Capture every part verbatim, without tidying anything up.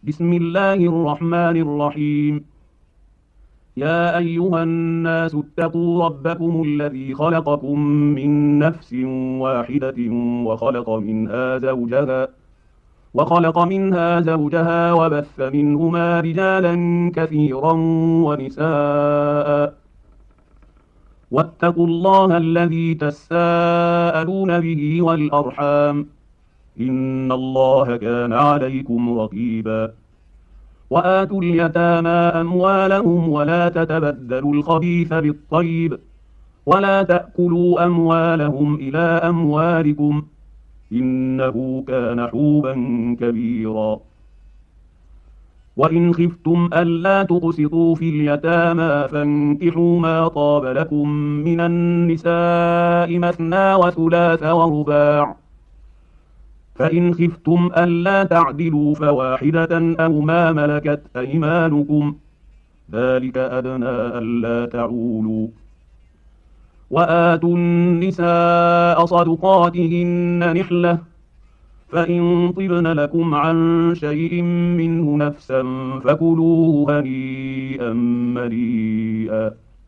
بسم الله الرحمن الرحيم. يا أيها الناس اتقوا ربكم الذي خلقكم من نفس واحدة وخلق منها زوجها وخلق منها زوجها وبث منهما رجالا كثيرا ونساء. واتقوا الله الذي تساءلون به والأرحام، إن الله كان عليكم رقيبا. وآتوا اليتامى أموالهم ولا تتبدلوا الخبيث بالطيب ولا تأكلوا أموالهم إلى أموالكم، إنه كان حوبا كبيرا. وإن خفتم ألا تقسطوا في اليتامى فانكحوا ما طاب لكم من النساء مثنى وثلاث ورباع، فإن خفتم ألا تعدلوا فواحدة أو ما ملكت أيمانكم، ذلك أدنى ألا تعولوا. وآتوا النساء صدقاتهن نحلة، فإن طبن لكم عن شيء منه نفسا فكلوه هنيئا مريئا.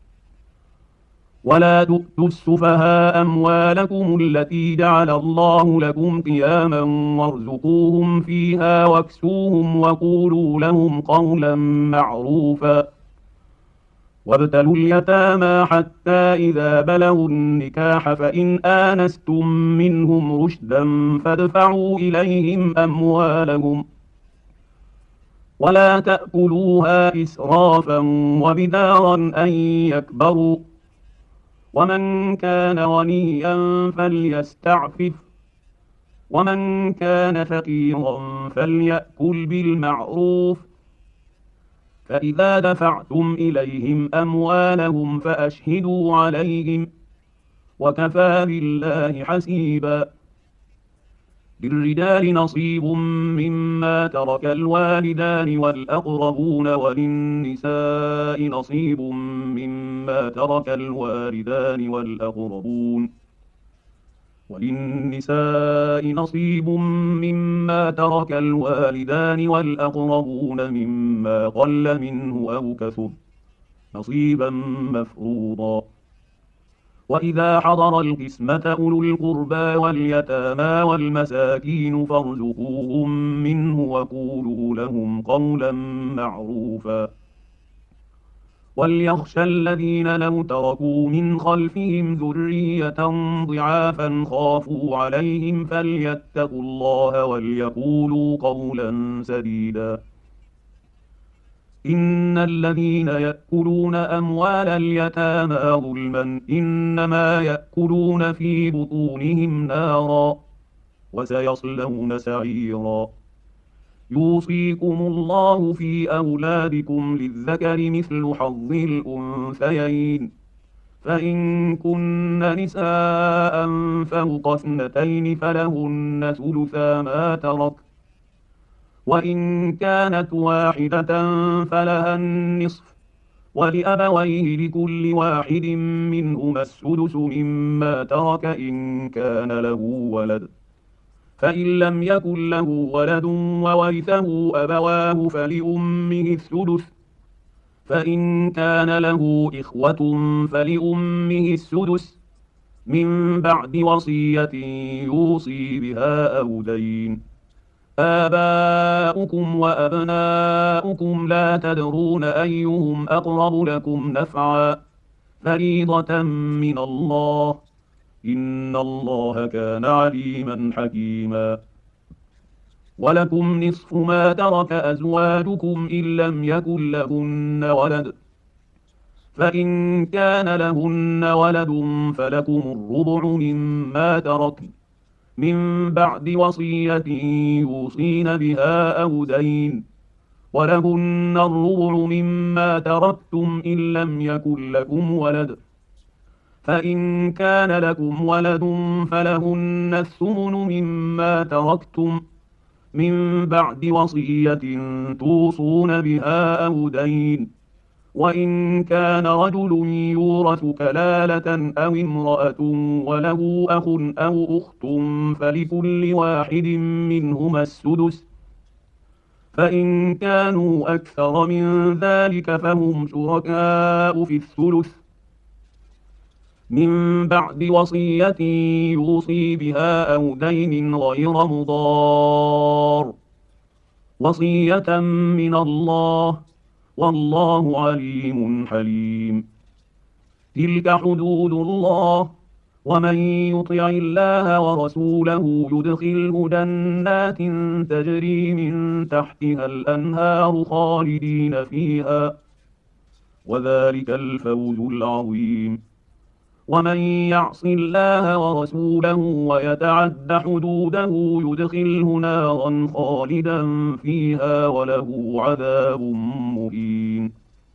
ولا تؤتوا السفهاء أموالكم التي جعل الله لكم قياما وارزقوهم فيها واكسوهم وقولوا لهم قولا معروفا. وابتلوا اليتامى حتى إذا بلغوا النكاح فإن آنستم منهم رشدا فادفعوا إليهم أموالهم، ولا تأكلوها إسرافا وبدارا أن يكبروا، ومن كان غنيا فليستعفف، ومن كان فقيرا فليأكل بالمعروف. فإذا دفعتم إليهم أموالهم فأشهدوا عليهم، وكفى بالله حسيبا. للرجال نصيب مما ترك الوالدان والأقربون، وللنساء نصيب مما ترك الوالدان والأقربون وللنساء نصيب مما ترك الوالدان والأقربون مما قل منه أو كثر، نصيبا مفروضا. وإذا حضر القسمة أولو القربى واليتامى والمساكين فارزقوهم منه وقولوا لهم قولا معروفا. وليخشى الذين لو تركوا من خلفهم ذرية ضعافا خافوا عليهم فليتقوا الله وليقولوا قولا سديدا. إن الذين يأكلون أموال اليتامى ظلما إنما يأكلون في بطونهم نارا وسيصلون سعيرا. يوصيكم الله في أولادكم للذكر مثل حظ الأنثيين، فإن كن نساء فوق اثنتين فلهن ثلثا ما ترك، وإن كانت واحدة فلها النصف، ولأبويه لكل واحد منهما السدس مما ترك إن كان له ولد، فإن لم يكن له ولد وورثه أبواه فلأمه الثلث، فإن كان له إخوة فلأمه السدس من بعد وصية يوصي بها أو دين. آباؤكم وأبناؤكم لا تدرون أيهم أقرب لكم نفعا، فريضة من الله، إن الله كان عليما حكيما. ولكم نصف ما ترك أزواجكم إن لم يكن لهن ولد، فإن كان لهن ولد فلكم الربع مما تركن من بعد وصية يوصين بها أو دين، ولهن الربع مما تركتم إن لم يكن لكم ولد، فإن كان لكم ولد فلهن الثمن مما تركتم من بعد وصية توصون بها أو دين. وإن كان رجل يورث كلالة أو امرأة وله أخ أو أخت فلكل واحد منهما السدس، فإن كانوا أكثر من ذلك فهم شركاء في الثلث من بعد وصية يوصي بها أو دين غير مضار، وصية من الله، والله عليم حليم. تلك حدود الله، ومن يطع الله ورسوله يدخله جنات تجري من تحتها الأنهار خالدين فيها، وذلك الفوز العظيم. ومن يعص الله ورسوله ويتعد حدوده يدخله نارا خالدا فيها وله عذاب مهين.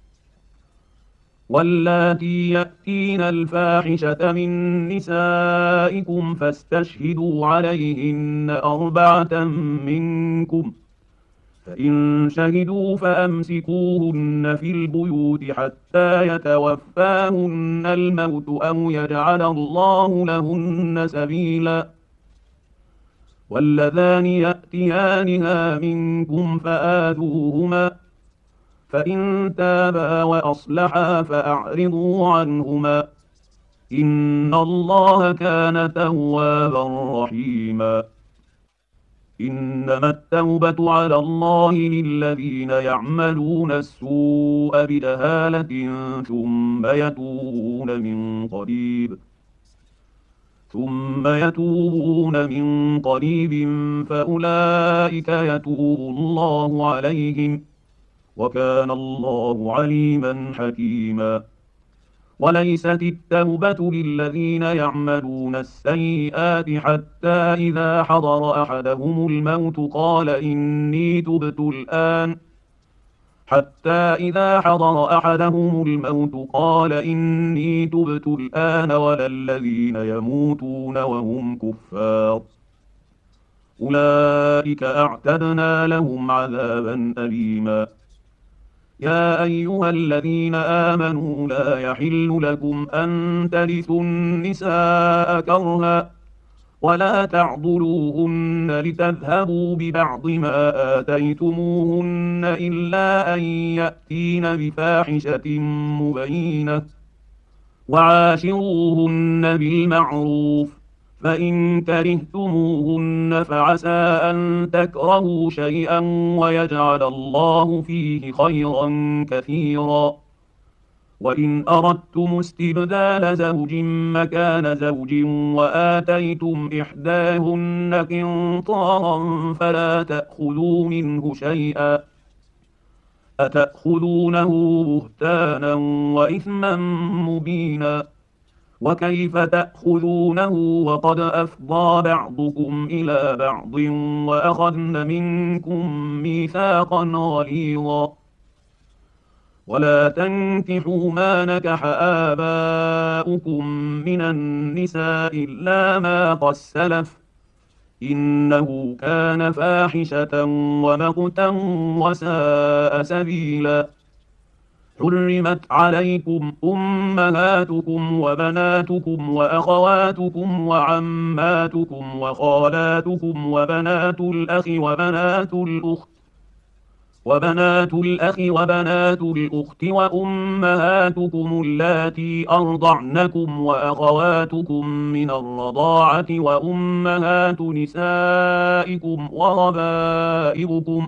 واللاتي يأتين الفاحشة من نسائكم فاستشهدوا عليهن أربعة منكم، فإن شهدوا فأمسكوهن في البيوت حتى يتوفاهن الموت أو يجعل الله لهن سبيلا. واللذان يأتيانها منكم فآذوهما، فإن تابا وأصلحا فأعرضوا عنهما، إن الله كان توابا رحيما. إنما التوبة على الله للذين يعملون السوء بجهالة ثم يتوبون من قريب ثم يتوبون من قريب فأولئك يتوب الله عليهم، وكان الله عليما حكيما. وليست التوبة للذين يعملون السيئات حتى إذا حضر أحدهم الموت قال إني تبت الآن حتى إذا حضر أحدهم الموت قال إني تبت الآن ولا الذين يموتون وهم كفار، أولئك أعتدنا لهم عذابا أليما. يا أيها الذين آمنوا لا يحل لكم أن ترثوا النساء كرها ولا تعضلوهن لتذهبوا ببعض ما آتيتموهن إلا أن يأتين بفاحشة مبينة، وعاشروهن بالمعروف، فإن كرهتموهن فعسى أن تكرهوا شيئا ويجعل الله فيه خيرا كثيرا. وإن أردتم استبدال زوج مكان زوج وآتيتم إحداهن قنطارا فلا تأخذوا منه شيئا، أتأخذونه بهتانا وإثما مبينا، وكيف تأخذونه وقد أفضى بعضكم إلى بعض وأخذن منكم ميثاقا غليظا. ولا تنكحوا ما نكح آباؤكم من النساء إلا ما قد سلف، إنه كان فاحشة ومقتا وساء سبيلا. حرمت عليكم أمهاتكم وبناتكم وأخواتكم وعماتكم وخالاتكم وبنات الأخ وبنات الأخت وبنات الأخ وبنات الأخت وأمهاتكم اللاتي أرضعنكم وأخواتكم من الرضاعة وأمهات نسائكم وربائبكم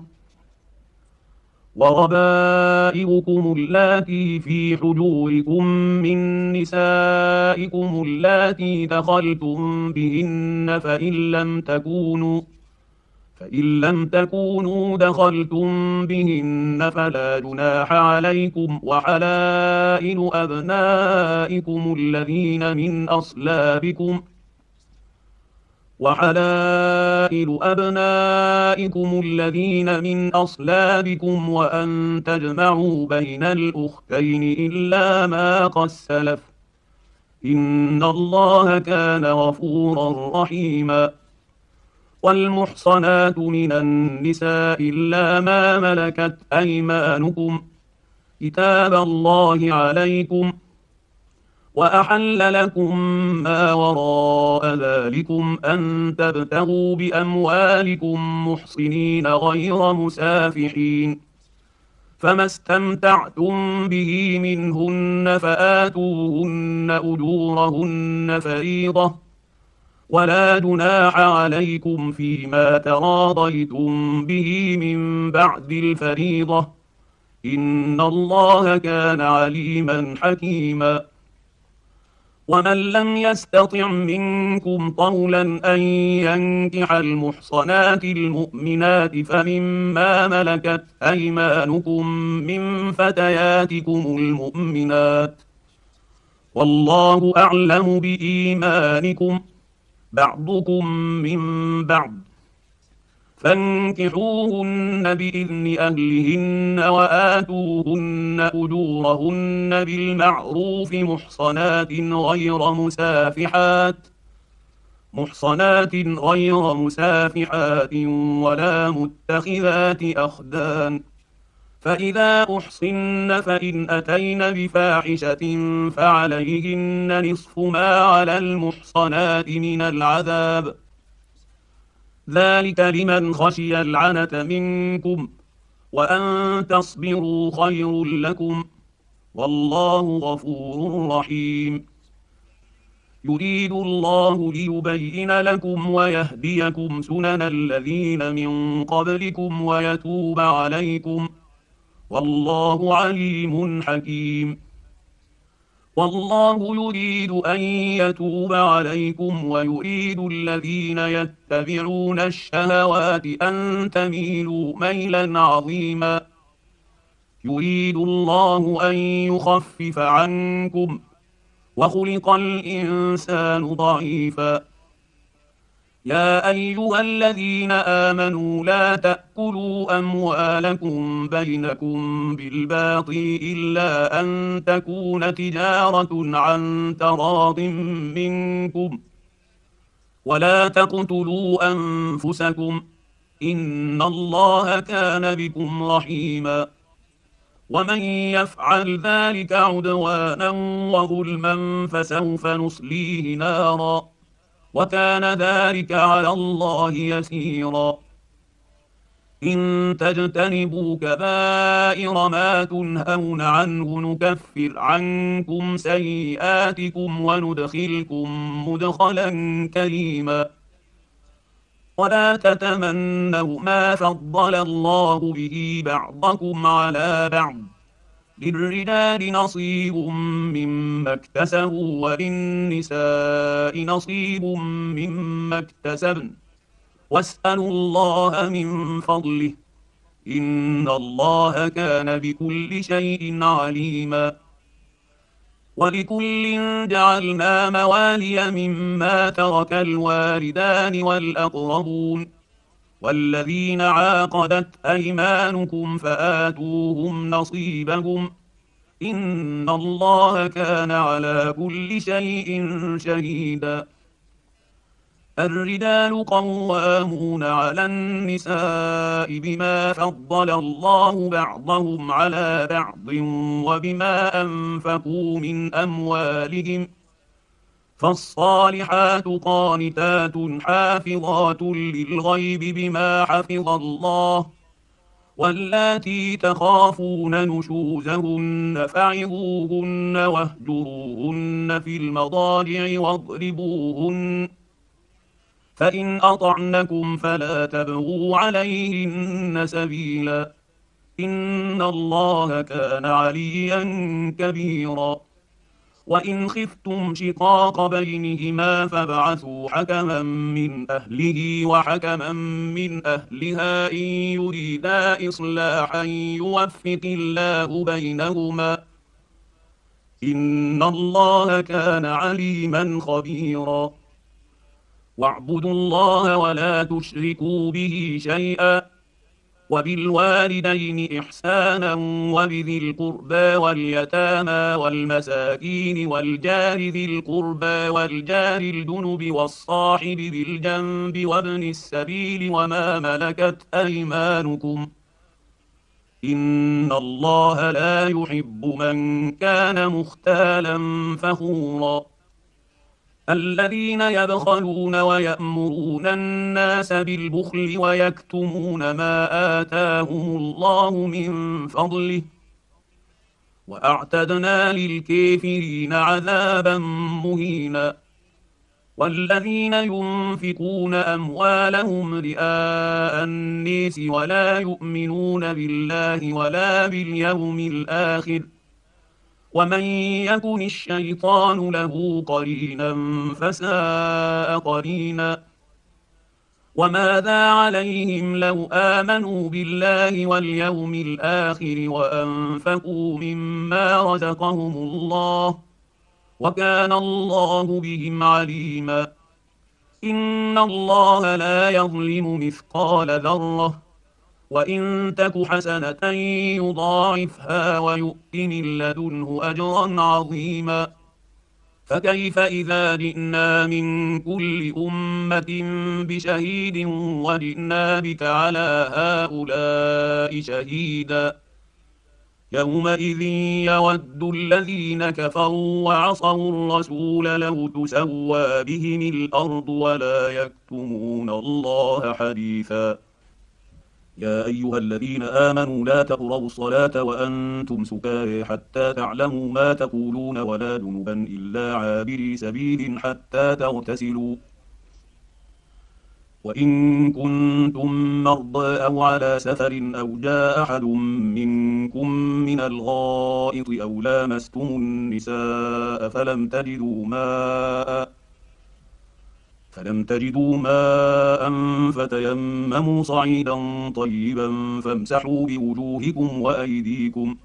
وربائبكم اللاتي في حجوركم من نسائكم اللاتي دخلتم بهن فإن لم تكونوا فإن لم تكونوا دخلتم بهن فلا جناح عليكم، وحلائل أبنائكم الذين من أصلابكم وحلائل أبنائكم الذين من أصلابكم وأن تجمعوا بين الأختين إلا ما قد سلف، إن الله كان غفورا رحيما. والمحصنات من النساء إلا ما ملكت أيمانكم، كتاب الله عليكم، وأحل لكم ما وراء ذلكم أن تبتغوا بأموالكم محصنين غير مسافحين، فما استمتعتم به منهن فآتوهن أجورهن فريضة، ولا جناح عليكم فيما تراضيتم به من بعد الفريضة، إن الله كان عليما حكيما. ومن لم يستطع منكم طولا أن ينكح المحصنات المؤمنات فمما ملكت أيمانكم من فتياتكم المؤمنات، والله أعلم بإيمانكم، بعضكم من بعض، فانكحوهن بإذن أهلهن وآتوهن أجورهن بالمعروف محصنات غير مسافحات محصنات غير مسافحات ولا متخذات أخدان، فإذا أحصن فإن أتين بفاحشة فعليهن نصف ما على المحصنات من العذاب، ذلك لمن خشي العنة منكم، وأن تصبروا خير لكم، والله غفور رحيم. يريد الله ليبين لكم ويهديكم سنن الذين من قبلكم ويتوب عليكم، والله عليم حكيم. والله يريد أن يتوب عليكم ويريد الذين يتبعون الشهوات أن تميلوا ميلا عظيما، يريد الله أن يخفف عنكم، وخلق الإنسان ضعيفا. يا أيها الذين آمنوا لا تأكلوا أموالكم بينكم بالباطل إلا أن تكون تجارة عن تراض منكم، ولا تقتلوا أنفسكم، إن الله كان بكم رحيما. ومن يفعل ذلك عدوانا وظلما فسوف نصليه نارا، وكان ذلك على الله يسيرا. إن تجتنبوا كبائر ما تنهون عنه نكفر عنكم سيئاتكم وندخلكم مدخلا كريما. ولا تتمنوا ما فضل الله به بعضكم على بعض، للرجال نصيب مما اكتسبوا وللنساء نصيب مما اكتسبن، واسألوا الله من فضله، إن الله كان بكل شيء عليما. ولكل جعلنا موالي مما ترك الوالدان والأقربون، والذين عاقدت أيمانكم فآتوهم نصيبهم، إن الله كان على كل شيء شهيدا. الرجال قوامون على النساء بما فضل الله بعضهم على بعض وبما أنفقوا من أموالهم، فالصالحات قانتات حافظات للغيب بما حفظ الله، واللاتي تخافون نشوزهن فعظوهن واهجروهن في المضاجع واضربوهن، فإن أطعنكم فلا تبغوا عليهن سبيلا، إن الله كان عليا كبيرا. وإن خفتم شقاق بينهما فابعثوا حكما من أهله وحكما من أهلها إن يريدا إصلاحا يوفق الله بينهما، إن الله كان عليما خبيرا. واعبدوا الله ولا تشركوا به شيئا، وبالوالدين إحسانا وبذي القربى واليتامى والمساكين والجار ذي القربى والجار الجنب والصاحب بالجنب وابن السبيل وما ملكت أيمانكم، إن الله لا يحب من كان مختالا فخورا الذين يبخلون ويأمرون الناس بالبخل ويكتمون ما آتاهم الله من فضله وأعتدنا للكافرين عذابا مهينا والذين ينفقون أموالهم رئاء الناس ولا يؤمنون بالله ولا باليوم الآخر ومن يكن الشيطان له قرينا فساء قرينا وماذا عليهم لو آمنوا بالله واليوم الآخر وأنفقوا مما رزقهم الله وكان الله بهم عليما إن الله لا يظلم مثقال ذرة وإن تك حسنة يضاعفها ويؤت من لدنه أجرا عظيما فكيف إذا جئنا من كل أمة بشهيد وجئنا بك على هؤلاء شهيدا يومئذ يود الذين كفروا وعصوا الرسول لو تسوى بهم الأرض ولا يكتمون الله حديثا يا أيها الذين آمنوا لا تقربوا الصلاة وأنتم سكارى حتى تعلموا ما تقولون ولا جنبا إلا عابري سبيل حتى تغتسلوا وإن كنتم مرضى أو على سفر أو جاء أحد منكم من الغائط أو لامستم النساء فلم تجدوا ماء فلم تجدوا ماء فتيمموا صعيدا طيبا فامسحوا بوجوهكم وأيديكم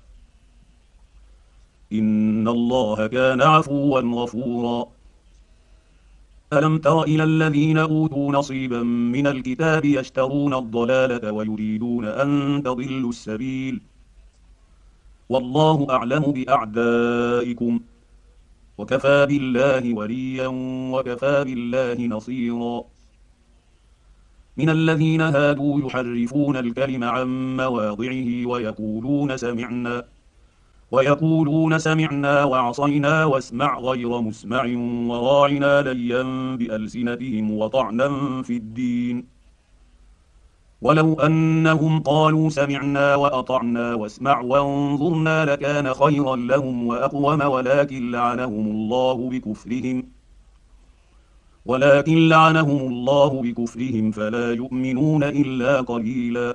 إن الله كان عفوا غفورا ألم تر إلى الذين أوتوا نصيبا من الكتاب يشترون الضلالة ويريدون أن تضلوا السبيل والله أعلم بأعدائكم وكفى بالله وليا وكفى بالله نصيرا من الذين هادوا يحرفون الكلم عن مواضعه ويقولون سمعنا ويقولون سمعنا وعصينا واسمع غير مسمع وراعنا ليا بألسنتهم وطعنا في الدين ولو أنهم قالوا سمعنا وأطعنا واسمع وانظرنا لكان خيرا لهم وأقوم ولكن لعنهم الله بكفرهم ولكن لعنهم الله بكفرهم فلا يؤمنون إلا قليلا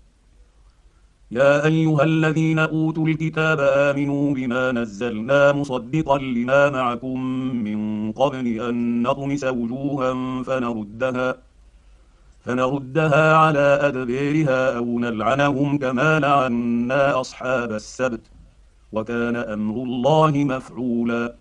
يا أيها الذين أوتوا الكتاب آمنوا بما نزلنا مصدقا لما معكم من قبل أن نطمس وجوها فنردها فنردها على أدبارها أو نلعنهم كما لعنا أصحاب السبت وكان أمر الله مفعولا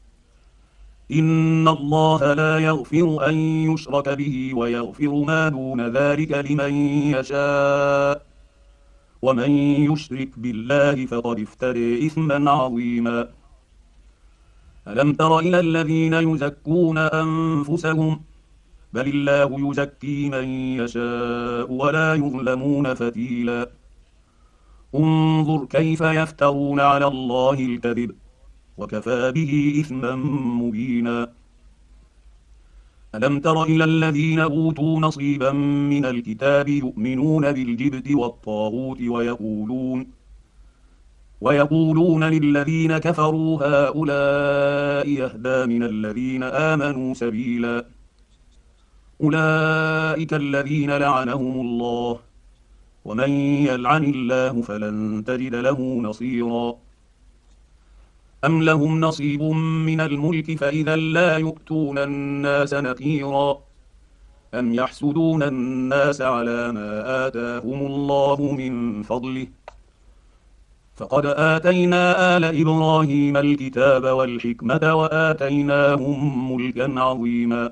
إن الله لا يغفر أن يشرك به ويغفر ما دون ذلك لمن يشاء ومن يشرك بالله فقد افترى إثما عظيما ألم تر إلى الذين يزكون أنفسهم بل الله يزكي من يشاء ولا يظلمون فتيلا انظر كيف يفترون على الله الكذب وكفى به إثما مبينا ألم تر إلى الذين أوتوا نصيبا من الكتاب يؤمنون بالجبت والطاغوت ويقولون ويقولون للذين كفروا هؤلاء يهدى من الذين آمنوا سبيلا أولئك الذين لعنهم الله ومن يلعن الله فلن تجد له نصيرا أم لهم نصيب من الملك فإذا لا يؤتون الناس نقيرا أم يحسدون الناس على ما آتاهم الله من فضله فقد آتينا آل إبراهيم الكتاب والحكمة وآتيناهم ملكا عظيما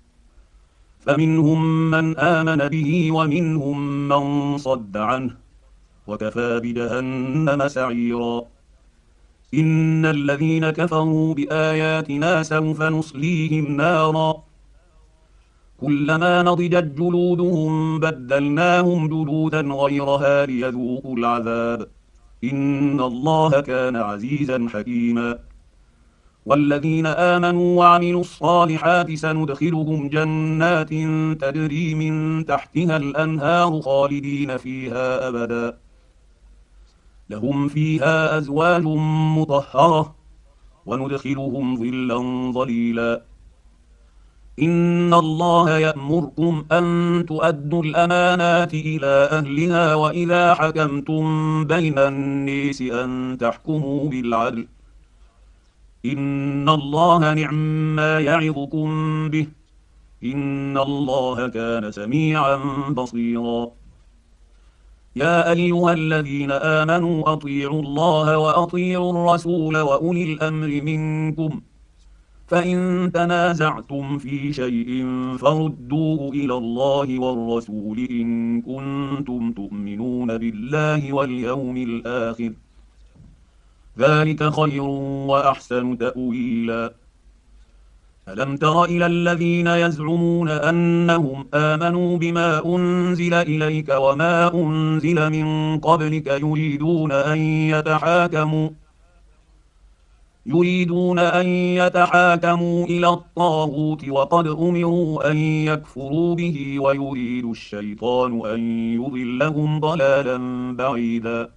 فمنهم من آمن به ومنهم من صد عنه وكفى بجهنم سعيرا إن الذين كفروا بآياتنا سوف نصليهم نارا كلما نضجت جلودهم بدلناهم جلودا غيرها ليذوقوا العذاب إن الله كان عزيزا حكيما. والذين آمنوا وعملوا الصالحات سندخلهم جنات تجري من تحتها الأنهار خالدين فيها أبدا لهم فيها أزواج مطهرة وندخلهم ظلا ظليلا. إن الله يأمركم أن تؤدوا الأمانات إلى أهلها وإذا حكمتم بين الناس أن تحكموا بالعدل إن الله نعم ما يعظكم به إن الله كان سميعا بصيرا. يا أيها الذين آمنوا أطيعوا الله وأطيعوا الرسول وأولي الأمر منكم فإن تنازعتم في شيء فردوه إلى الله والرسول إن كنتم تؤمنون بالله واليوم الآخر ذلك خير وأحسن تأويلا. ألم تر إلى الذين يزعمون أنهم آمنوا بما أنزل إليك وما أنزل من قبلك يريدون أن يتحاكموا يريدون أن يتحاكموا إلى الطاغوت وقد أمروا أن يكفروا به ويريد الشيطان أن يضلهم ضلالا بعيدا.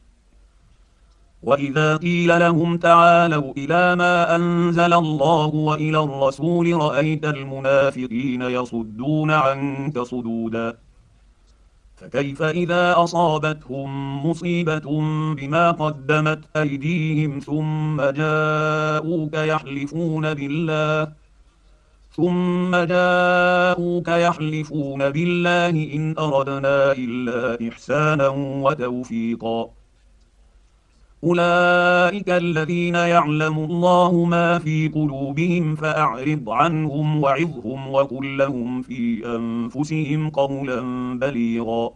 وإذا قيل لهم تعالوا إلى ما أنزل الله وإلى الرسول رأيت المنافقين يصدون عنك صدودا. فكيف إذا أصابتهم مصيبة بما قدمت أيديهم ثم جاءوك يحلفون بالله ثم جاءوك يحلفون بالله إن أردنا إلا إحسانا وتوفيقا. أولئك الذين يعلم الله ما في قلوبهم فأعرض عنهم وعظهم وقل لهم في أنفسهم قولا بليغا.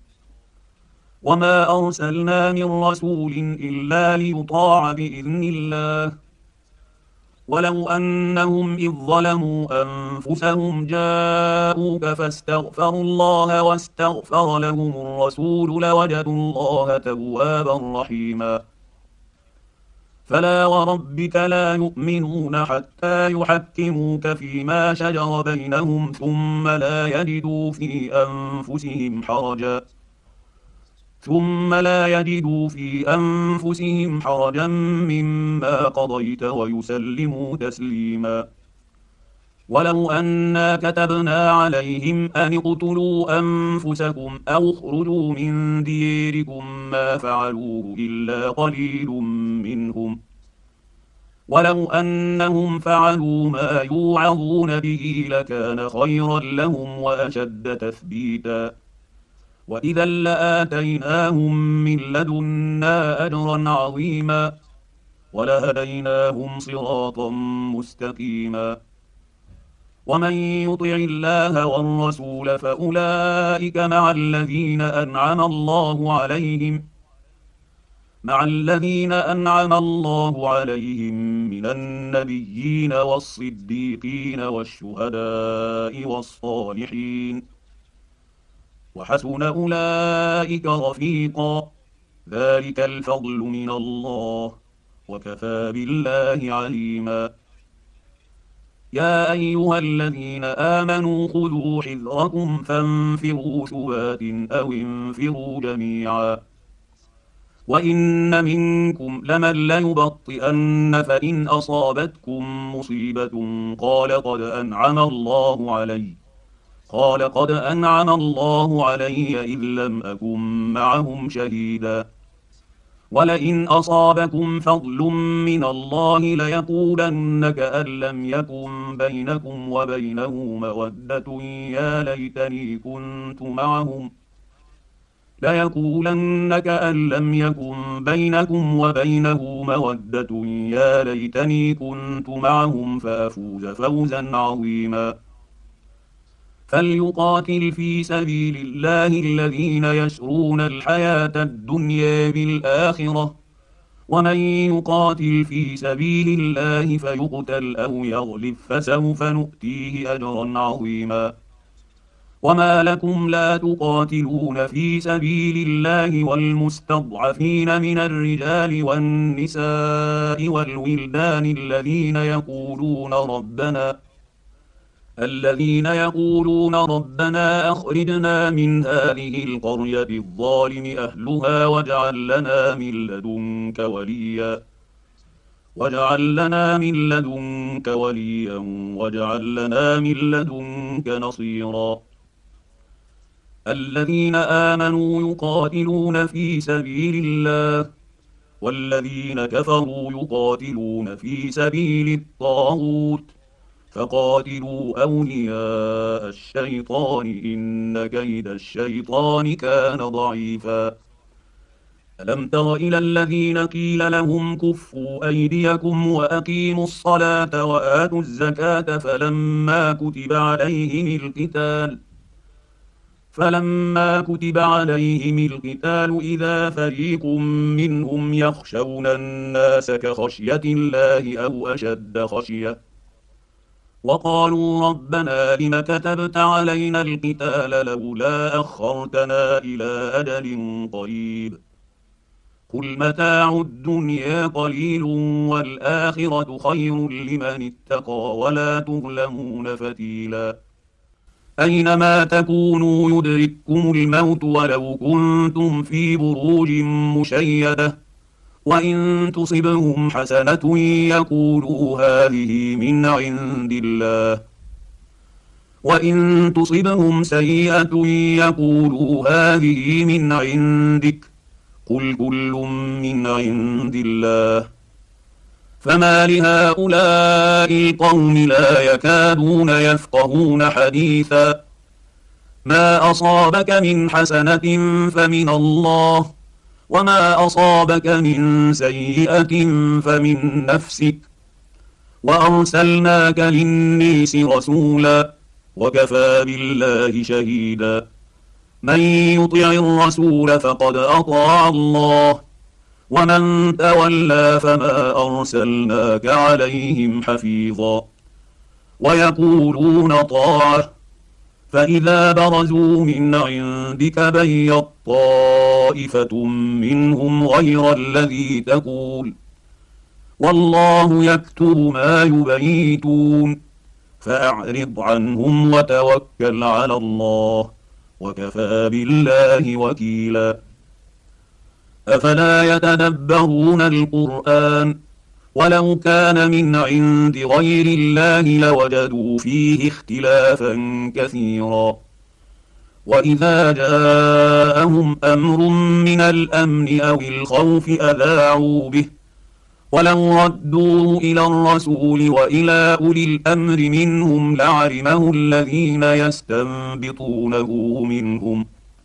وما أرسلنا من رسول إلا ليطاع بإذن الله ولو أنهم إذ ظلموا أنفسهم جاءوك فاستغفروا الله واستغفر لهم الرسول لوجدوا الله توابا رحيما. فلا وربك لا يؤمنون حتى يحكموك فيما شجر بينهم ثم لا يجدوا في أنفسهم حرجا ثم لا يجدوا في أنفسهم حرجا مما قضيت ويسلموا تسليما. ولو أنا كتبنا عليهم أن اقتلوا أنفسكم أو اخرجوا من ديركم ما فعلوه إلا قليل منهم ولو أنهم فعلوا ما يوعظون به لكان خيرا لهم وأشد تثبيتا وإذا لآتيناهم من لدنا أجرا عظيما ولهديناهم صراطا مستقيما. ومن يطع الله والرسول فأولئك مع الذين أنعم الله عليهم مع الذين أنعم الله عليهم من النبيين والصديقين والشهداء والصالحين وحسن أولئك رفيقا ذلك الفضل من الله وكفى بالله عليما. يا أيها الذين آمنوا خذوا حذركم فانفروا ثبات أو انفروا جميعا وإن منكم لمن ليبطئن فإن أصابتكم مصيبة قال قد أنعم الله علي قال قد أنعم الله علي إذ لم أكن معهم شهيدا ولئن أصابكم فضل من الله ليقولن كأن لم يكن بينكم وبينه مودة يا ليتني كنت معهم ليقولن كأن لم يكن بينكم وبينه مودة يا ليتني كنت معهم فأفوز فوزا عظيما. فليقاتل في سبيل الله الذين يشرون الحياة الدنيا بالآخرة ومن يقاتل في سبيل الله فيقتل أو يغلب فسوف نؤتيه أجرا عظيما. وما لكم لا تقاتلون في سبيل الله والمستضعفين من الرجال والنساء والولدان الذين يقولون ربنا الذين يقولون ربنا أخرجنا من هذه القرية الظالم أهلها واجعل لنا من لدنك وليا واجعل لنا من لدنك وليا واجعل لنا من لدنك نصيرا. الذين آمنوا يقاتلون في سبيل الله والذين كفروا يقاتلون في سبيل الطاغوت فقاتلوا أولياء الشيطان إن كيد الشيطان كان ضعيفا. ألم تر إلى الذين قيل لهم كفوا أيديكم وأقيموا الصلاة وآتوا الزكاة فلما كتب عليهم القتال فلما كتب عليهم القتال إذا فريق منهم يخشون الناس كخشية الله أو أشد خشية وقالوا ربنا لم كتبت علينا القتال لولا أخرتنا إلى أجل قريب قل متاع الدنيا قليل والآخرة خير لمن اتقى ولا تظلمون فتيلا. أينما تكونوا يدرككم الموت ولو كنتم في بروج مشيدة وإن تصبهم حسنة يقولوا هذه من عند الله وإن تصبهم سيئة يقولوا هذه من عندك قل كل من عند الله فما لهؤلاء القوم لا يكادون يفقهون حديثا. ما أصابك من حسنة فمن الله وما أصابك من سيئة فمن نفسك وأرسلناك للناس رسولا وكفى بالله شهيدا. من يطع الرسول فقد أطاع الله ومن تولى فما أرسلناك عليهم حفيظا. ويقولون طاعة فإذا برزوا من عندك بيت طائفة منهم غير الذي تقول والله يكتب ما يبيتون فأعرض عنهم وتوكل على الله وكفى بالله وكيلا. أفلا يتدبرون القرآن ولو كان من عند غير الله لوجدوا فيه اختلافا كثيرا. وإذا جاءهم أمر من الأمن أو الخوف أذاعوا به ولو ردوا إلى الرسول وإلى أولي الأمر منهم لعلمه الذين يستنبطونه منهم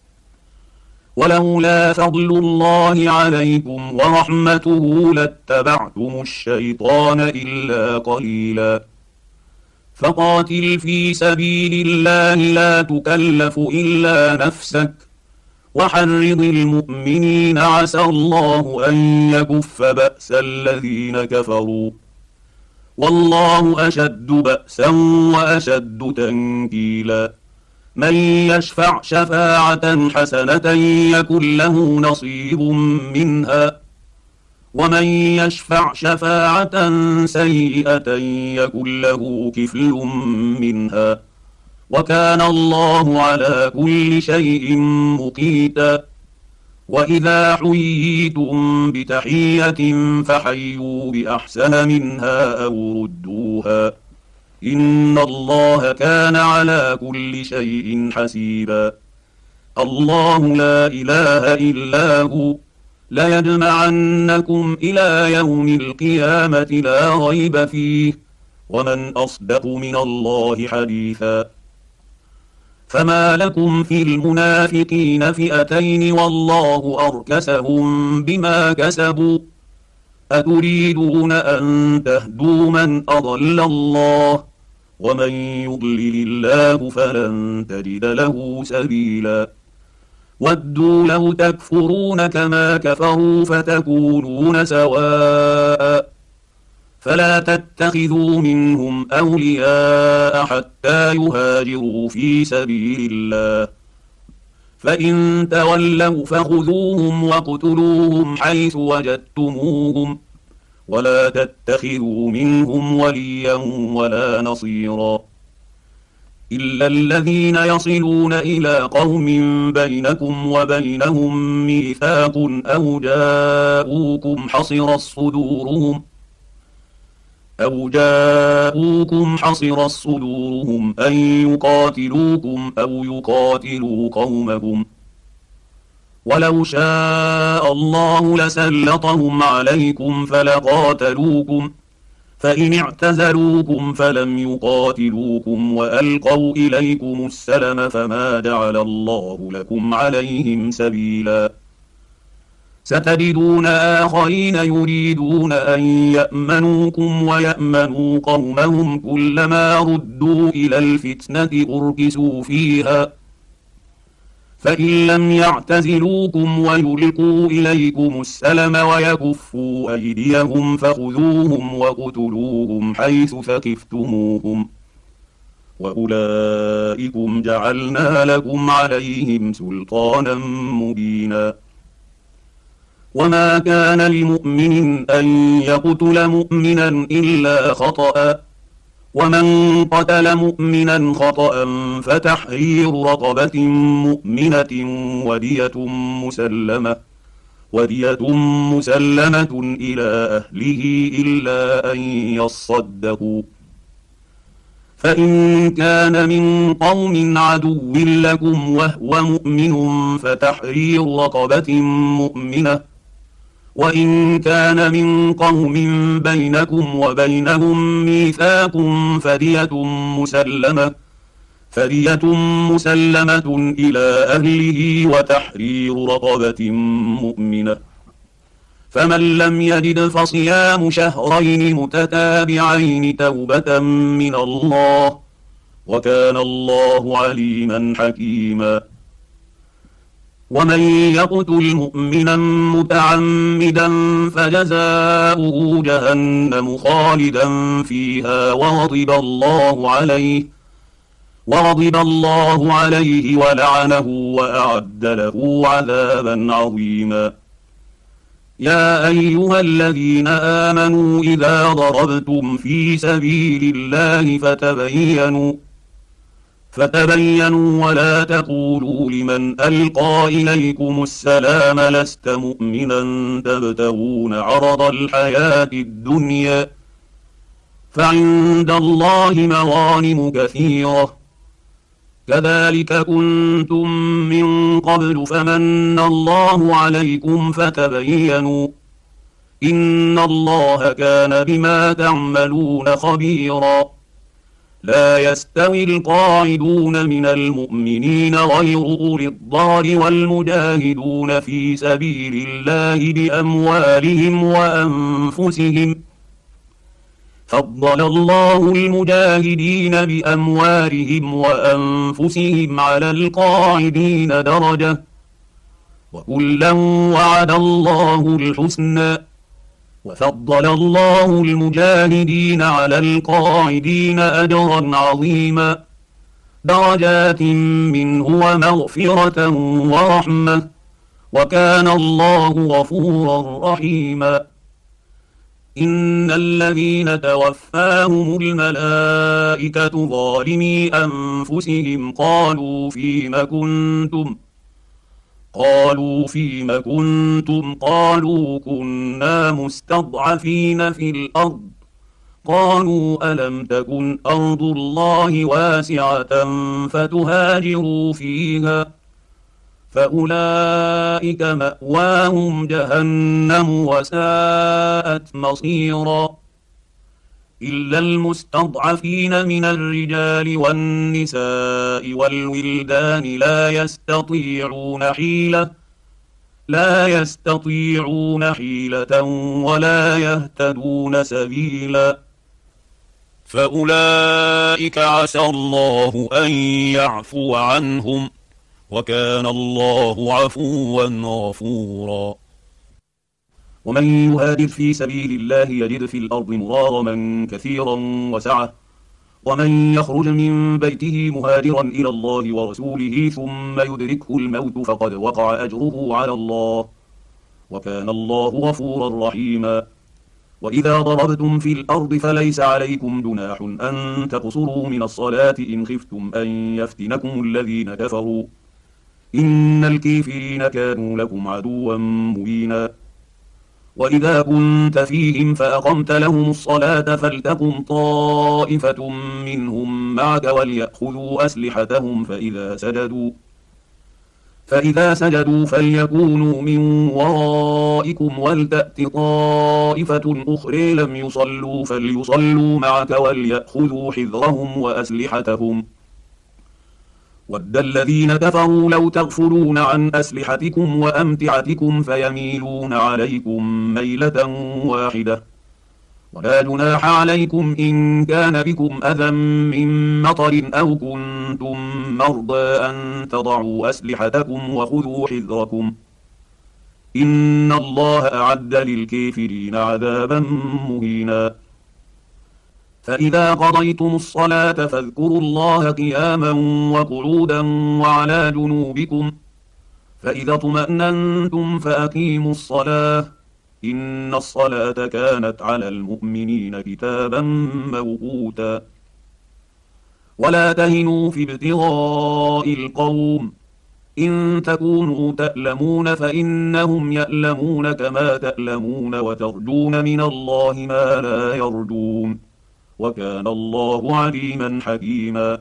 ولولا فضل الله عليكم ورحمته لاتبعتم الشيطان إلا قليلا. فقاتل في سبيل الله لا تكلف إلا نفسك وحرض المؤمنين عسى الله أن يكف بأس الذين كفروا والله أشد بأسا وأشد تنكيلا. من يشفع شفاعة حسنة يكن له نصيب منها ومن يشفع شفاعة سيئة يكن له كفل منها وكان الله على كل شيء مقيتا. وإذا حييتم بتحية فحيوا بأحسن منها أو ردوها إن الله كان على كل شيء حسيبا. الله لا إله إلا هو ليجمعنكم إلى يوم القيامة لا ريب فيه ومن أصدق من الله حديثا. فما لكم في المنافقين فئتين والله أركسهم بما كسبوا أتريدون أن تهدوا من أضل الله ومن يضلل الله فلن تجد له سبيلا. ودوا لو تكفرون كما كفروا فتكونون سواء فلا تتخذوا منهم أولياء حتى يهاجروا في سبيل الله فإن تولوا فخذوهم واقتلوهم حيث وجدتموهم ولا تتخذوا منهم وليا ولا نصيرا إلا الذين يصلون إلى قوم بينكم وبينهم ميثاق أو جاءوكم حصرت صدورهم أو جاءوكم حصرت صدورهم أن يقاتلوكم أو يقاتلوا قومكم ولو شاء الله لسلطهم عليكم فلقاتلوكم فإن اعتزلوكم فلم يقاتلوكم وألقوا إليكم السلم فما جعل الله لكم عليهم سبيلا ستجدون آخرين يريدون أن يأمنوكم ويأمنوا قومهم كلما ردوا إلى الفتنة أركسوا فيها فإن لم يعتزلوكم ويلقوا إليكم السلم ويكفوا أيديهم فخذوهم وقتلوهم حيث ثقفتموهم وأولئكم جعلنا لكم عليهم سلطانا مبينا وما كان لمؤمن أن يقتل مؤمنا إلا خطأ ومن قتل مؤمنا خطأ فتحرير رقبة مؤمنة ودية مسلمة ودية مسلمة إلى أهله إلا أن يصدقوا فإن كان من قوم عدو لكم وهو مؤمن فتحرير رقبة مؤمنة وإن كان من قوم بينكم وبينهم ميثاق فدية مسلمة فدية مسلمة إلى أهله وتحرير رقبة مؤمنة فمن لم يجد فصيام شهرين متتابعين توبة من الله وكان الله عليما حكيما ومن يقتل مؤمنا متعمدا فجزاؤه جهنم خالدا فيها وغضب الله عليه وغضب الله عليه ولعنه وأعد له عذابا عظيما يا أيها الذين آمنوا إذا ضربتم في سبيل الله فتبينوا فتبينوا ولا تقولوا لمن ألقى إليكم السلام لست مؤمنا تبتغون عرض الحياة الدنيا فعند الله مغانم كثيرة كذلك كنتم من قبل فمن الله عليكم فتبينوا إن الله كان بما تعملون خبيرا لا يستوي القاعدون من المؤمنين غير أولي الضرر والمجاهدون في سبيل الله بأموالهم وأنفسهم فضل الله المجاهدين بأموالهم وأنفسهم على القاعدين درجة وكلا وعد الله الحسنى وفضل الله المجاهدين على القاعدين أجرا عظيما درجات منه ومغفرة ورحمة وكان الله غفورا رحيما إن الذين توفاهم الملائكة ظالمي أنفسهم قالوا فيم كنتم قالوا فيم كنتم قالوا كنا مستضعفين في الأرض قالوا ألم تكن أرض الله واسعة فتهاجروا فيها فأولئك مأواهم جهنم وساءت مصيرا إلا المستضعفين من الرجال والنساء والولدان لا يستطيعون حيلة لا يستطيعون حيلة ولا يهتدون سبيلا فأولئك عسى الله أن يعفو عنهم وكان الله عفوا غفورا. ومن يهاجر في سبيل الله يجد في الأرض مغارما كثيرا وسعة، ومن يخرج من بيته مهاجرا إلى الله ورسوله ثم يدركه الموت فقد وقع أجره على الله، وكان الله غفورا رحيما. وإذا ضربتم في الأرض فليس عليكم جناح أن تقصروا من الصلاة إن خفتم أن يفتنكم الذين كفروا، إن الكافرين كانوا لكم عدوا مبينا. وإذا كنت فيهم فأقمت لهم الصلاة فلتقم طائفة منهم معك وليأخذوا أسلحتهم فإذا سجدوا فإذا سجدوا فليكونوا من ورائكم ولتأت طائفة أخرى لم يصلوا فليصلوا معك وليأخذوا حذرهم وأسلحتهم. ود الذين كفروا لو تغفلون عن أسلحتكم وأمتعتكم فيميلون عليكم ميلة واحدة، ولا جناح عليكم إن كان بكم أذى من مطر أو كنتم مرضى أن تضعوا أسلحتكم وخذوا حذركم، إن الله أعد للكافرين عذابا مهينا. فإذا قضيتم الصلاة فاذكروا الله قياما وقعودا وعلى جنوبكم، فإذا اطمأننتم فأقيموا الصلاة، إن الصلاة كانت على المؤمنين كتابا موقوتا. ولا تهنوا في ابتغاء القوم، إن تكونوا تألمون فإنهم يألمون كما تألمون وترجون من الله ما لا يرجون، وكان الله عليما حكيما.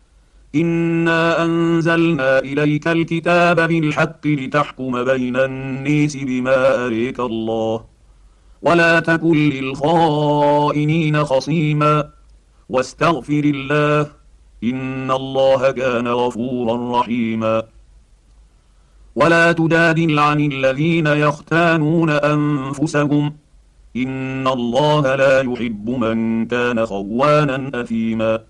إنا أنزلنا إليك الكتاب بالحق لتحكم بين الناس بما أريك الله، ولا تكن للخائنين خصيما، واستغفر الله، إن الله كان غفورا رحيما. ولا تجادل عن الذين يختانون أنفسهم، إن الله لا يحب من كان خوانا أثيما.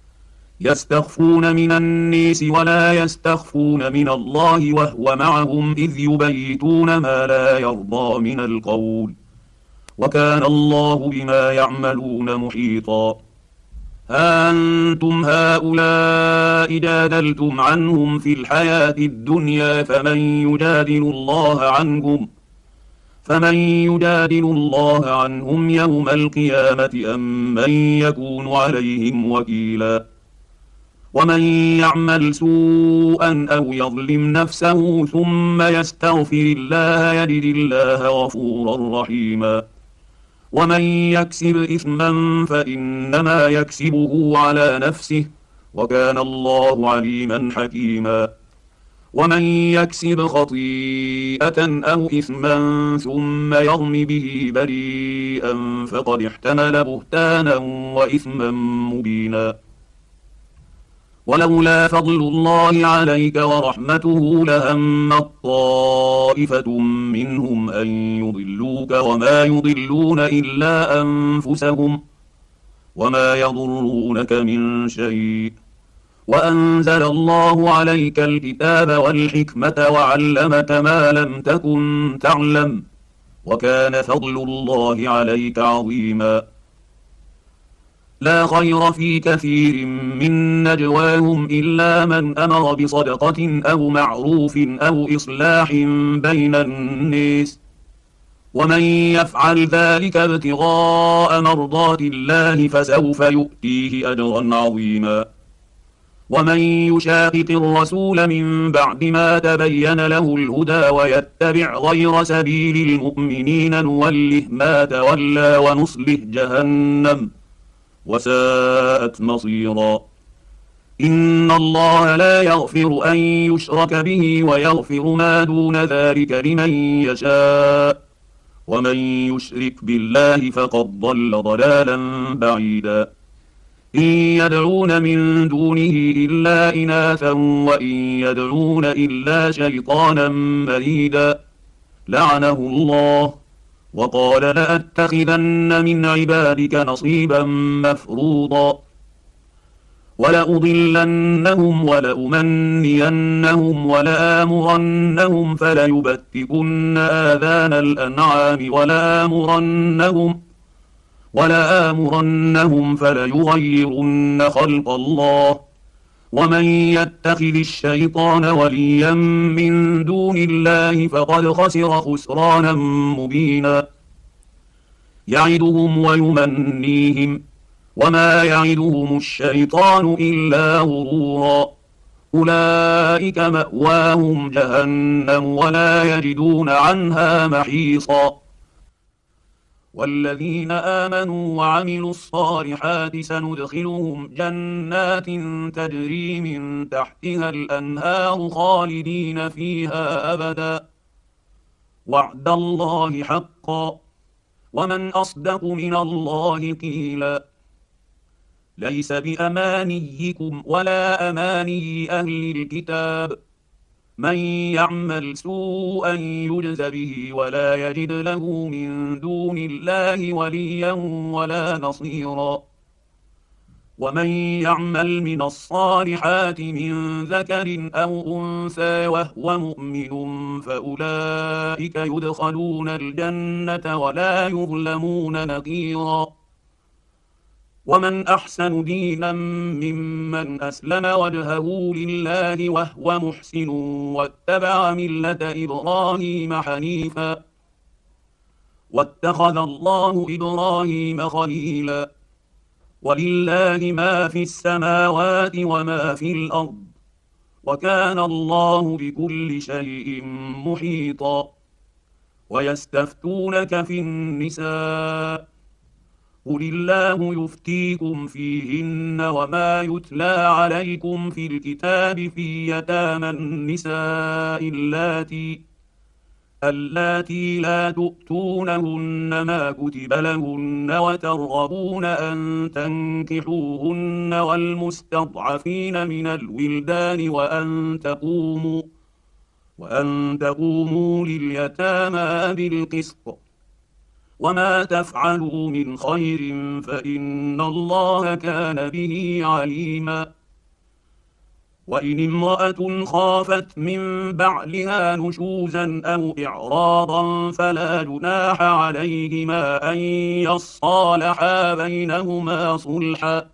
يستخفون من الناس ولا يستخفون من الله وهو معهم إذ يبيتون ما لا يرضى من القول، وكان الله بما يعملون محيطا. ها أنتم هؤلاء جادلتم عنهم في الحياة الدنيا فمن يجادل الله عنهم فمن يجادل الله عنهم يوم القيامة أم من يكون عليهم وكيلا. ومن يعمل سوءا أو يظلم نفسه ثم يستغفر الله يجد الله غفورا رحيما. ومن يكسب إثما فإنما يكسبه على نفسه، وكان الله عليما حكيما. ومن يكسب خطيئة أو إثما ثم يرم به بريئا فقد احتمل بهتانا وإثما مبينا. ولولا فضل الله عليك ورحمته لهمت طائفة منهم أن يضلوك وما يضلون إلا أنفسهم وما يضرونك من شيء، وأنزل الله عليك الكتاب والحكمة وعلمك ما لم تكن تعلم، وكان فضل الله عليك عظيما. لا خير في كثير من نجواهم إلا من أمر بصدقة أو معروف أو إصلاح بين الناس، ومن يفعل ذلك ابتغاء مرضات الله فسوف يؤتيه أجرا عظيما. ومن يشاقق الرسول من بعد ما تبين له الهدى ويتبع غير سبيل المؤمنين نوله ما تولى ونصله جهنم وساءت مصيرا. إن الله لا يغفر أن يشرك به ويغفر ما دون ذلك لمن يشاء، ومن يشرك بالله فقد ضل ضلالا بعيدا. إن يدعون من دونه إلا إناثا وإن يدعون إلا شيطانا مريدا لعنه الله، وقال لأتخذن من عبادك نصيبا مفروضا. ولأضلنهم ولأمنينهم ولآمرنهم فليبتكن آذان الأنعام ولآمرنهم ولآمرنهم فليغيرن خلق الله ومن يتخذ الشيطان وليا من دون الله فقد خسر خسرانا مبينا يعدهم ويمنيهم وما يعدهم الشيطان إلا غرورا أولئك مأواهم جهنم ولا يجدون عنها محيصا والذين آمنوا وعملوا الصالحات سندخلهم جنات تجري من تحتها الأنهار خالدين فيها أبدا وعد الله حقا ومن أصدق من الله قيلا ليس بأمانيكم ولا أماني أهل الكتاب من يعمل سوءا يجز به ولا يجد له من دون الله وليا ولا نصيرا ومن يعمل من الصالحات من ذكر أو أنثى وهو مؤمن فأولئك يدخلون الجنة ولا يظلمون نقيرا ومن أحسن دينا ممن أسلم وجهه لله وهو محسن واتبع ملة إبراهيم حنيفا واتخذ الله إبراهيم خليلا ولله ما في السماوات وما في الأرض وكان الله بكل شيء محيطا ويستفتونك في النساء قل الله يفتيكم فيهن وما يتلى عليكم في الكتاب في يتامى النساء اللاتي اللاتي لا تؤتونهن ما كتب لهن وترغبون أن تنكحوهن والمستضعفين من الولدان وأن تقوموا وأن تقوموا لليتامى بالقسط وما تفعلوا من خير فإن الله كان به عليما وإن امرأة خافت من بعلها نشوزا أو إعراضا فلا جناح عليهما أن يصالحا بينهما صلحا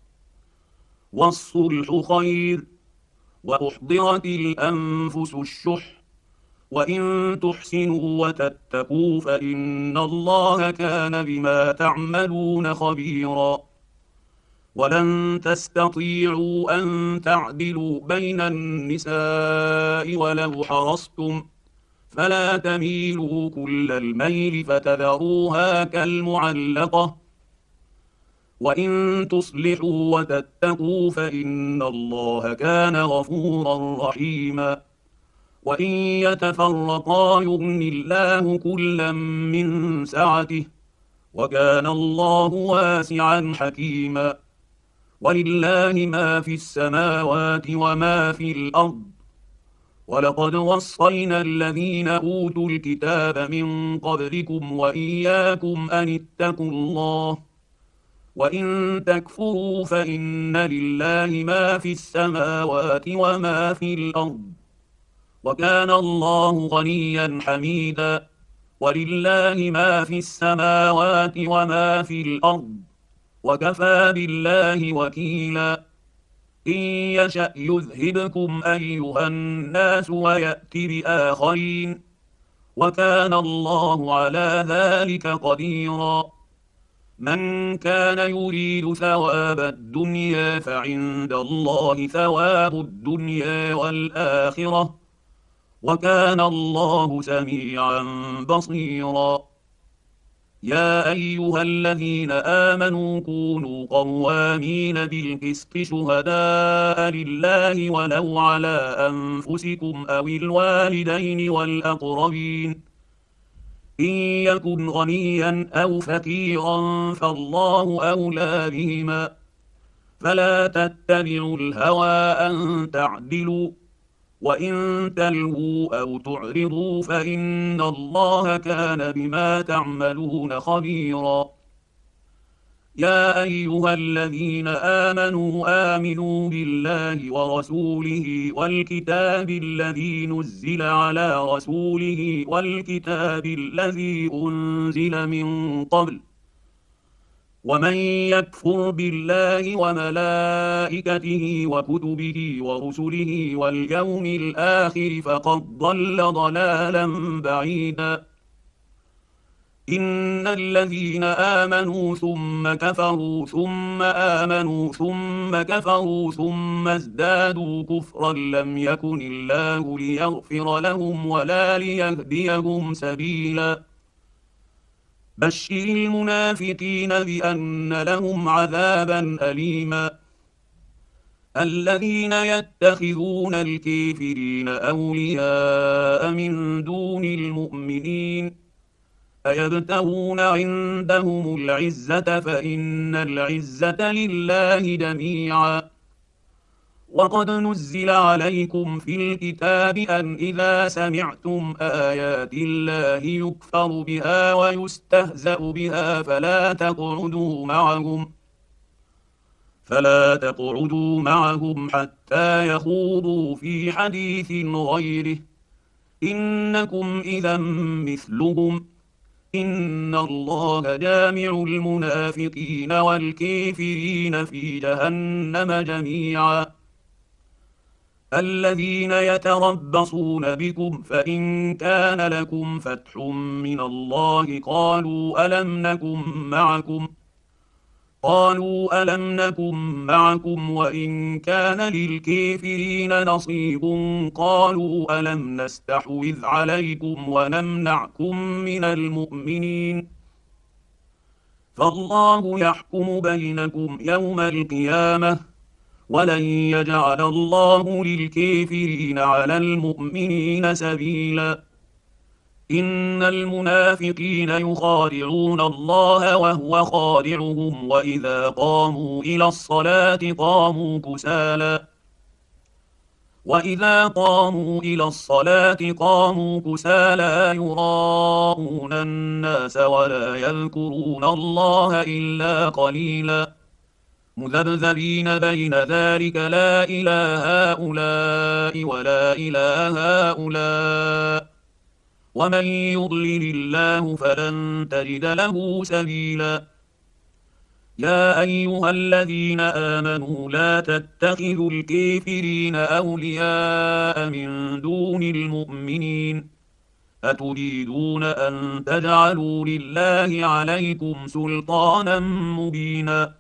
والصلح خير وأحضرت الأنفس الشح وإن تحسنوا وتتقوا فإن الله كان بما تعملون خبيرا ولن تستطيعوا أن تعدلوا بين النساء ولو حرصتم فلا تميلوا كل الميل فتذروها كالمعلقة وإن تصلحوا وتتقوا فإن الله كان غفورا رحيما وإن يتفرقا يغن الله كلا من سعته وكان الله واسعا حكيما ولله ما في السماوات وما في الأرض ولقد وصينا الذين أوتوا الكتاب من قبلكم وإياكم أن اتقوا الله وإن تكفروا فإن لله ما في السماوات وما في الأرض وكان الله غنيا حميدا ولله ما في السماوات وما في الأرض وكفى بالله وكيلا إن يشأ يذهبكم أيها الناس ويأت بآخرين وكان الله على ذلك قديرا من كان يريد ثواب الدنيا فعند الله ثواب الدنيا والآخرة وكان الله سميعا بصيرا يا أيها الذين آمنوا كونوا قوامين بالقسط شهداء لله ولو على أنفسكم أو الوالدين والأقربين إن يكن غنيا أو فقيرا فالله أولى بهما فلا تتبعوا الهوى أن تعدلوا وإن تلووا أو تعرضوا فإن الله كان بما تعملون خبيرا يا أيها الذين آمنوا آمنوا بالله ورسوله والكتاب الذي نزل على رسوله والكتاب الذي أنزل من قبل ومن يكفر بالله وملائكته وكتبه ورسله واليوم الآخر فقد ضل ضلالا بعيدا إن الذين آمنوا ثم كفروا ثم آمنوا ثم كفروا ثم ازدادوا كفرا لم يكن الله ليغفر لهم ولا ليهديهم سبيلا بشر المنافقين بأن لهم عذابا أليما الذين يتخذون الكافرين أولياء من دون المؤمنين أيبتغون عندهم العزة فإن العزة لله جميعا وقد نزل عليكم في الكتاب أن إذا سمعتم آيات الله يكفر بها ويستهزأ بها فلا تقعدوا معهم فلا تقعدوا معهم حتى يخوضوا في حديث غيره إنكم إذا مثلهم إن الله جامع المنافقين والكافرين في جهنم جميعا الذين يتربصون بكم فإن كان لكم فتح من الله قالوا ألم نكن معكم قالوا ألم نكن معكم وإن كان للكافرين نصيب قالوا ألم نستحوذ عليكم ونمنعكم من المؤمنين فالله يحكم بينكم يوم القيامة ولن يجعل الله للكافرين على المؤمنين سبيلا إن المنافقين يخادعون الله وهو خادعهم وإذا قاموا إلى الصلاة قاموا كسالى وإذا قاموا إلى الصلاة قاموا كسالى يراءون الناس ولا يذكرون الله إلا قليلا مذبذبين بين ذلك لا إله هؤلاء ولا إله هؤلاء ومن يضلل الله فلن تجد له سبيلا يا أيها الذين آمنوا لا تتخذوا الكافرين أولياء من دون المؤمنين أتريدون أن تجعلوا لله عليكم سلطانا مبينا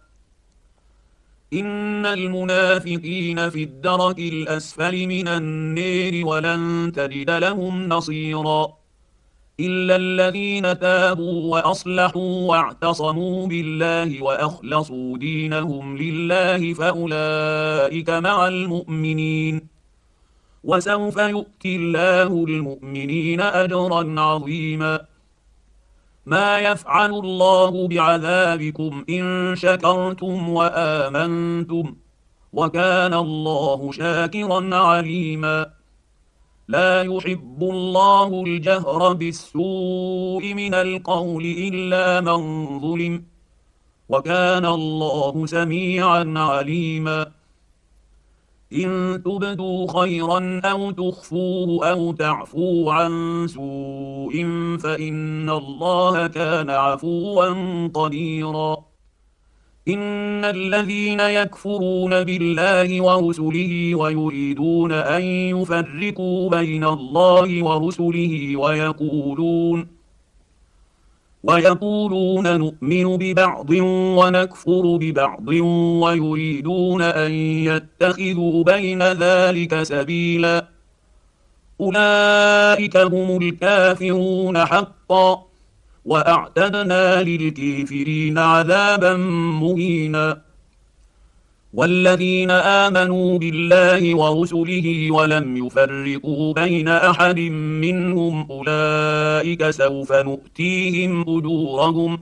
إن المنافقين في الدرك الأسفل من النار ولن تجد لهم نصيرا إلا الذين تابوا وأصلحوا واعتصموا بالله وأخلصوا دينهم لله فأولئك مع المؤمنين وسوف يؤتي الله المؤمنين أجرا عظيما ما يفعل الله بعذابكم إن شكرتم وآمنتم وكان الله شاكرا عليما لا يحب الله الجهر بالسوء من القول إلا من ظلم وكان الله سميعا عليما إن تبدوا خيرا أو تخفوه أو تعفوا عن سوء فإن الله كان عفوا قديرا إن الذين يكفرون بالله ورسله ويريدون أن يفرقوا بين الله ورسله ويقولون ويقولون نؤمن ببعض ونكفر ببعض ويريدون أن يتخذوا بين ذلك سبيلا أولئك هم الكافرون حقا وأعتدنا للكافرين عذابا مهينا والذين آمنوا بالله ورسله ولم يفرقوا بين أحد منهم أولئك سوف نؤتيهم أجورهم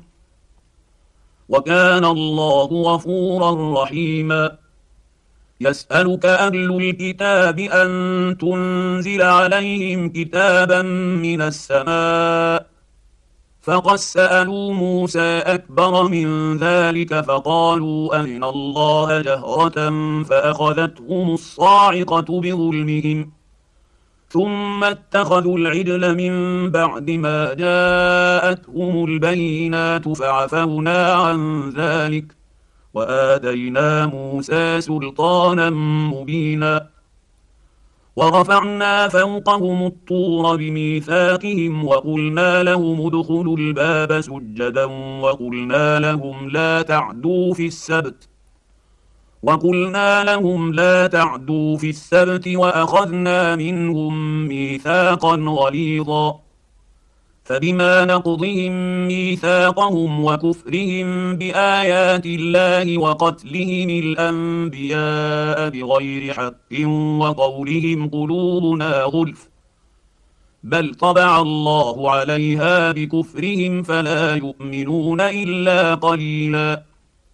وكان الله غفورا رحيما يسألك أهل الكتاب أن تنزل عليهم كتابا من السماء فقد سألوا موسى أكبر من ذلك فقالوا أرنا الله جهرة فأخذتهم الصاعقة بظلمهم ثم اتخذوا العجل من بعد ما جاءتهم البينات فعفونا عن ذلك وآتينا موسى سلطانا مبينا ورفعنا فوقهم الطور بميثاقهم وقلنا لهم ادخلوا الباب سجدا وقلنا لهم لا تعدوا في السبت وقلنا لهم لا تعدوا في السبت وأخذنا منهم ميثاقا غليظا فبما نقضهم ميثاقهم وكفرهم بآيات الله وقتلهم الأنبياء بغير حق وقولهم قلوبنا غلف بل طبع الله عليها بكفرهم فلا يؤمنون إلا قليلا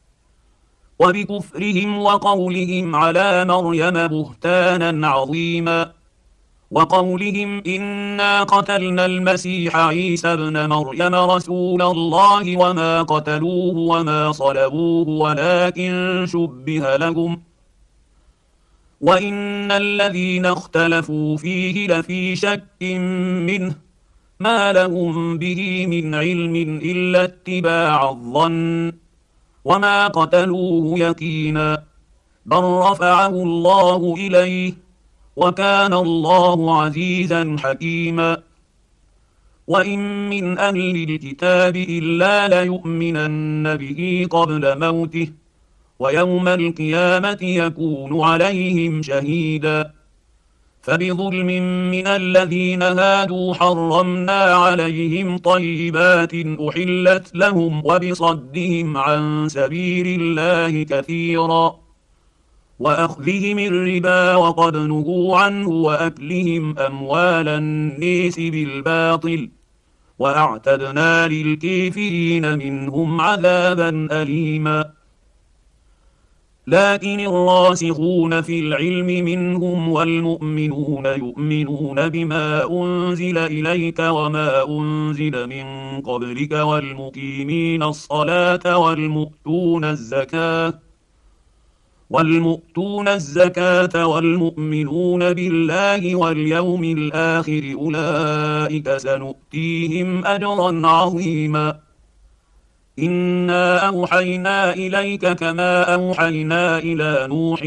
وبكفرهم وقولهم على مريم بهتانا عظيما وقولهم إنا قتلنا المسيح عيسى ابن مريم رسول الله وما قتلوه وما صلبوه ولكن شبه لهم وإن الذين اختلفوا فيه لفي شك منه ما لهم به من علم إلا اتباع الظن وما قتلوه يقينا بل رفعه الله إليه وكان الله عزيزا حكيما وإن من أهل الكتاب إلا ليؤمنن به قبل موته ويوم القيامة يكون عليهم شهيدا فبظلم من الذين هادوا حرمنا عليهم طيبات أحلت لهم وبصدهم عن سبيل الله كثيرا وأخذهم الربا وقد نهوا عنه وأكلهم أموال الناس بالباطل وأعتدنا للكافرين منهم عذابا أليما لكن الراسخون في العلم منهم والمؤمنون يؤمنون بما أنزل إليك وما أنزل من قبلك والمقيمين الصلاة والمؤتون الزكاة والمؤتون الزكاة والمؤمنون بالله واليوم الآخر أولئك سنؤتيهم أجرا عظيما إنا أوحينا إليك كما أوحينا إلى نوح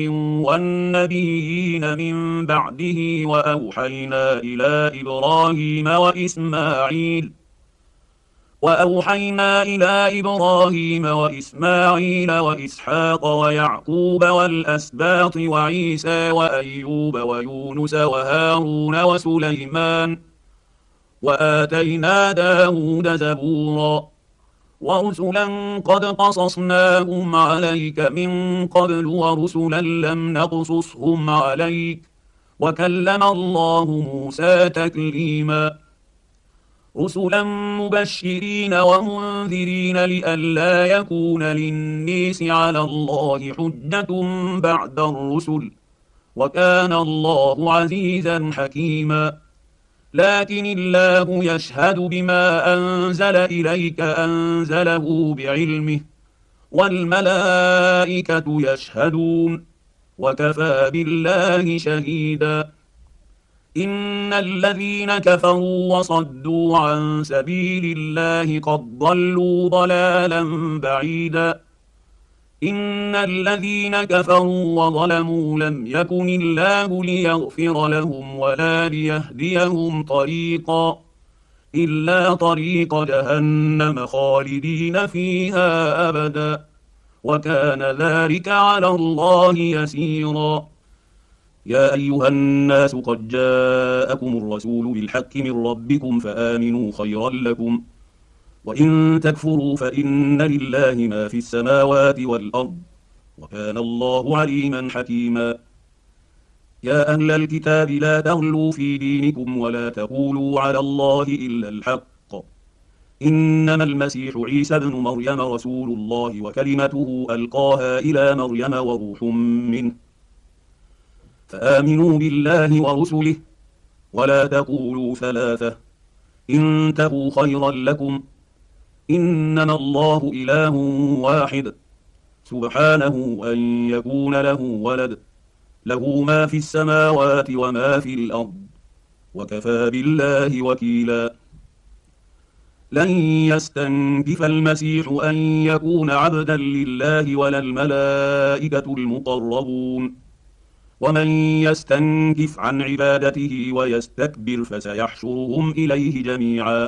والنبيين من بعده وأوحينا إلى إبراهيم وإسماعيل وأوحينا إلى إبراهيم وإسماعيل وإسحاق ويعقوب والأسباط وعيسى وأيوب ويونس وهارون وسليمان وآتينا داود زبورا ورسلا قد قصصناهم عليك من قبل ورسلا لم نقصصهم عليك وكلم الله موسى تكليما رسلا مبشرين ومنذرين لئلا يكون للناس على الله حجة بعد الرسل وكان الله عزيزا حكيما لكن الله يشهد بما أنزل إليك أنزله بعلمه والملائكة يشهدون وكفى بالله شهيدا إن الذين كفروا وصدوا عن سبيل الله قد ضلوا ضلالا بعيدا إن الذين كفروا وظلموا لم يكن الله ليغفر لهم ولا ليهديهم طريقا إلا طريق جهنم خالدين فيها أبدا وكان ذلك على الله يسيرا يا أيها الناس قد جاءكم الرسول بالحق من ربكم فآمنوا خيرا لكم وإن تكفروا فإن لله ما في السماوات والأرض وكان الله عليما حكيما يا أهل الكتاب لا تغلوا في دينكم ولا تقولوا على الله إلا الحق إنما المسيح عيسى ابن مريم رسول الله وكلمته ألقاها إلى مريم وروح منه فآمنوا بالله ورسله ولا تقولوا ثلاثة انتهوا خيرا لكم إنما الله إله واحد سبحانه أن يكون له ولد، له ما في السماوات وما في الأرض، وكفى بالله وكيلا. لن يستنكف المسيح أن يكون عبدا لله ولا الملائكة المقربون، ومن يستنكف عن عبادته ويستكبر فسيحشرهم إليه جميعا.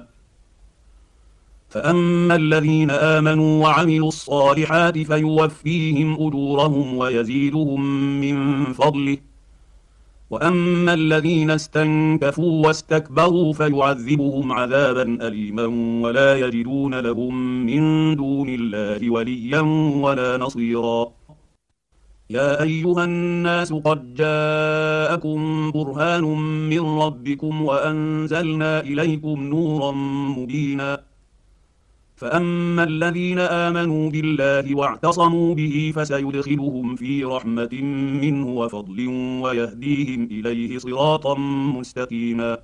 فأما الذين آمنوا وعملوا الصالحات فيوفيهم أجورهم ويزيدهم من فضله، وأما الذين استنكفوا واستكبروا فيعذبهم عذابا أليما ولا يجدون لهم من دون الله وليا ولا نصيرا. يا أيها الناس قد جاءكم برهان من ربكم وأنزلنا إليكم نورا مبينا. فأما الذين آمنوا بالله واعتصموا به فسيدخلهم في رحمة منه وفضل ويهديهم إليه صراطا مستقيما.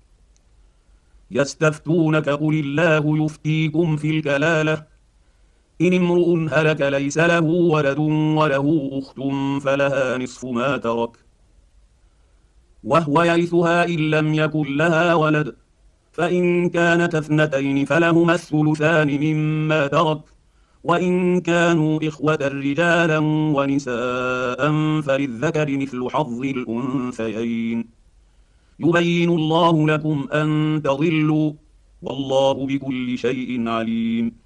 يستفتونك قل الله يفتيكم في الكلالة، إن امرؤ هلك ليس له ولد وله أخت فلها نصف ما ترك وهو يرثها إن لم يكن لها ولد، فإن كانت اثنتين فلهما الثلثان مما ترك، وإن كانوا إخوة رجالا ونساء فللذكر مثل حظ الأنثيين. يبين الله لكم أن تضلوا، والله بكل شيء عليم.